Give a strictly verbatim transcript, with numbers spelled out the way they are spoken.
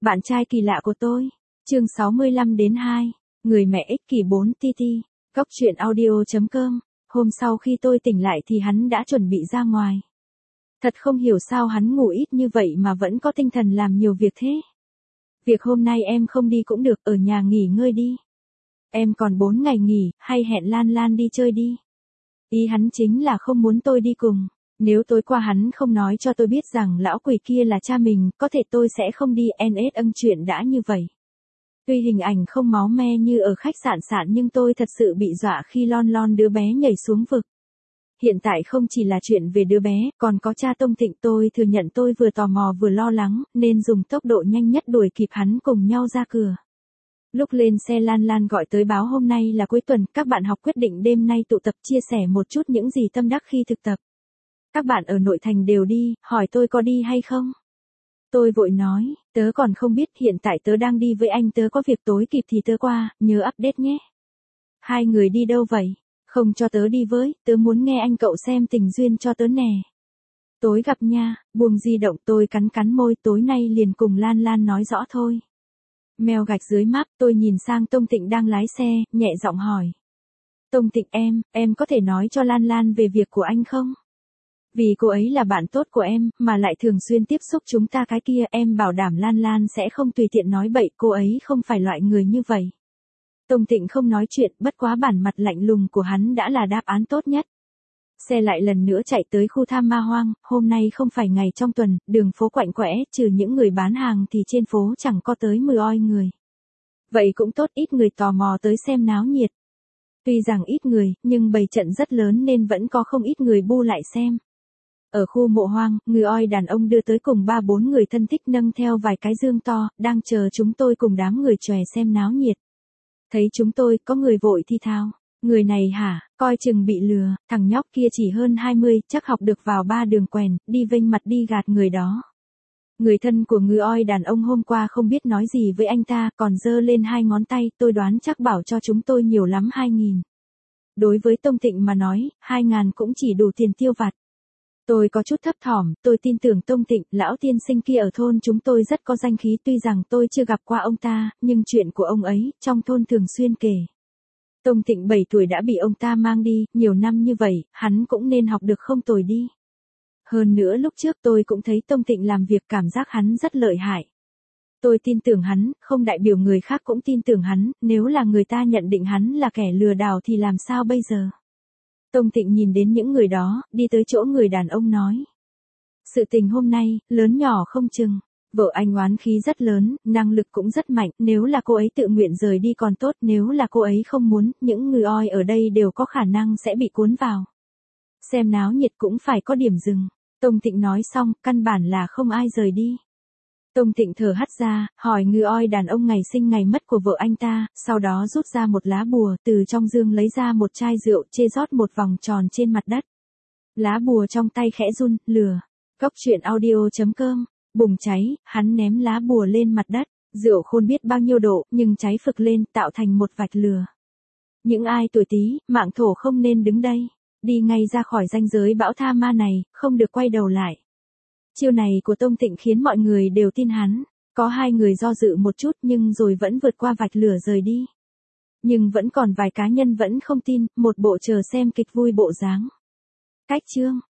Bạn trai kỳ lạ của tôi. Chương sáu mươi lăm đến hai. Người mẹ ích kỷ bốn ti ti. Góc truyện audio chấm com. Hôm sau khi tôi tỉnh lại thì hắn đã chuẩn bị ra ngoài. Thật không hiểu sao hắn ngủ ít như vậy mà vẫn có tinh thần làm nhiều việc thế. Việc hôm nay em không đi cũng được, ở nhà nghỉ ngơi đi. Em còn bốn ngày nghỉ, hay hẹn Lan Lan đi chơi đi. Ý hắn chính là không muốn tôi đi cùng. Nếu tối qua hắn không nói cho tôi biết rằng lão quỷ kia là cha mình, có thể tôi sẽ không đi en ét âng chuyện đã như vậy. Tuy hình ảnh không máu me như ở khách sạn sạn nhưng tôi thật sự bị dọa khi lon lon đứa bé nhảy xuống vực. Hiện tại không chỉ là chuyện về đứa bé, còn có cha Tông Thịnh. Tôi thừa nhận tôi vừa tò mò vừa lo lắng, nên dùng tốc độ nhanh nhất đuổi kịp hắn cùng nhau ra cửa. Lúc lên xe Lan Lan gọi tới báo hôm nay là cuối tuần, các bạn học quyết định đêm nay tụ tập chia sẻ một chút những gì tâm đắc khi thực tập. Các bạn ở nội thành đều đi, hỏi tôi có đi hay không? Tôi vội nói, tớ còn không biết, hiện tại tớ đang đi với anh, tớ có việc tối kịp thì tớ qua, nhớ update nhé. Hai người đi đâu vậy? Không cho tớ đi với, tớ muốn nghe anh cậu xem tình duyên cho tớ nè. Tối gặp nha. Buông di động, tôi cắn cắn môi, tối nay liền cùng Lan Lan nói rõ thôi. Mèo gạch dưới map, tôi nhìn sang Tông Thịnh đang lái xe, nhẹ giọng hỏi. Tông Thịnh em, em có thể nói cho Lan Lan về việc của anh không? Vì cô ấy là bạn tốt của em, mà lại thường xuyên tiếp xúc chúng ta cái kia, em bảo đảm Lan Lan sẽ không tùy tiện nói bậy, cô ấy không phải loại người như vậy. Tông Thịnh không nói chuyện, bất quá bản mặt lạnh lùng của hắn đã là đáp án tốt nhất. Xe lại lần nữa chạy tới khu Tham Ma Hoang, hôm nay không phải ngày trong tuần, đường phố quạnh quẽ, trừ những người bán hàng thì trên phố chẳng có tới mười oi người. Vậy cũng tốt, ít người tò mò tới xem náo nhiệt. Tuy rằng ít người, nhưng bầy trận rất lớn nên vẫn có không ít người bu lại xem. Ở khu Mộ Hoang, người oi đàn ông đưa tới cùng ba bốn người thân thích nâng theo vài cái dương to, đang chờ chúng tôi cùng đám người chòe xem náo nhiệt. Thấy chúng tôi, có người vội thi thao. Người này hả, coi chừng bị lừa, thằng nhóc kia chỉ hơn hai mươi, chắc học được vào ba đường quèn, đi vênh mặt đi gạt người đó. Người thân của ngư oi đàn ông hôm qua không biết nói gì với anh ta, còn giơ lên hai ngón tay, tôi đoán chắc bảo cho chúng tôi nhiều lắm hai nghìn. Đối với Tông Thịnh mà nói, hai ngàn cũng chỉ đủ tiền tiêu vặt. Tôi có chút thấp thỏm, tôi tin tưởng Tông Thịnh, lão tiên sinh kia ở thôn chúng tôi rất có danh khí, tuy rằng tôi chưa gặp qua ông ta, nhưng chuyện của ông ấy, trong thôn thường xuyên kể. Tông Thịnh bảy tuổi đã bị ông ta mang đi, nhiều năm như vậy, hắn cũng nên học được không tồi đi. Hơn nữa lúc trước tôi cũng thấy Tông Thịnh làm việc, cảm giác hắn rất lợi hại. Tôi tin tưởng hắn, không đại biểu người khác cũng tin tưởng hắn, nếu là người ta nhận định hắn là kẻ lừa đảo thì làm sao bây giờ? Tông Thịnh nhìn đến những người đó, đi tới chỗ người đàn ông nói. Sự tình hôm nay, lớn nhỏ không chừng. Vợ anh oán khí rất lớn, năng lực cũng rất mạnh, nếu là cô ấy tự nguyện rời đi còn tốt, nếu là cô ấy không muốn, những người oi ở đây đều có khả năng sẽ bị cuốn vào. Xem náo nhiệt cũng phải có điểm dừng. Tông Thịnh nói xong, căn bản là không ai rời đi. Tông Thịnh thở hắt ra, hỏi người oi đàn ông ngày sinh ngày mất của vợ anh ta, sau đó rút ra một lá bùa, từ trong dương lấy ra một chai rượu, chê rót một vòng tròn trên mặt đất. Lá bùa trong tay khẽ run, lừa. Góc truyện audio chấm com. Bùng cháy, hắn ném lá bùa lên mặt đất, rượu khôn biết bao nhiêu độ, nhưng cháy phực lên, tạo thành một vạch lửa. Những ai tuổi Tý, mạng Thổ không nên đứng đây, đi ngay ra khỏi ranh giới bão tha ma này, không được quay đầu lại. Chiêu này của Tông Thịnh khiến mọi người đều tin hắn, có hai người do dự một chút nhưng rồi vẫn vượt qua vạch lửa rời đi. Nhưng vẫn còn vài cá nhân vẫn không tin, một bộ chờ xem kịch vui bộ dáng. Cách chương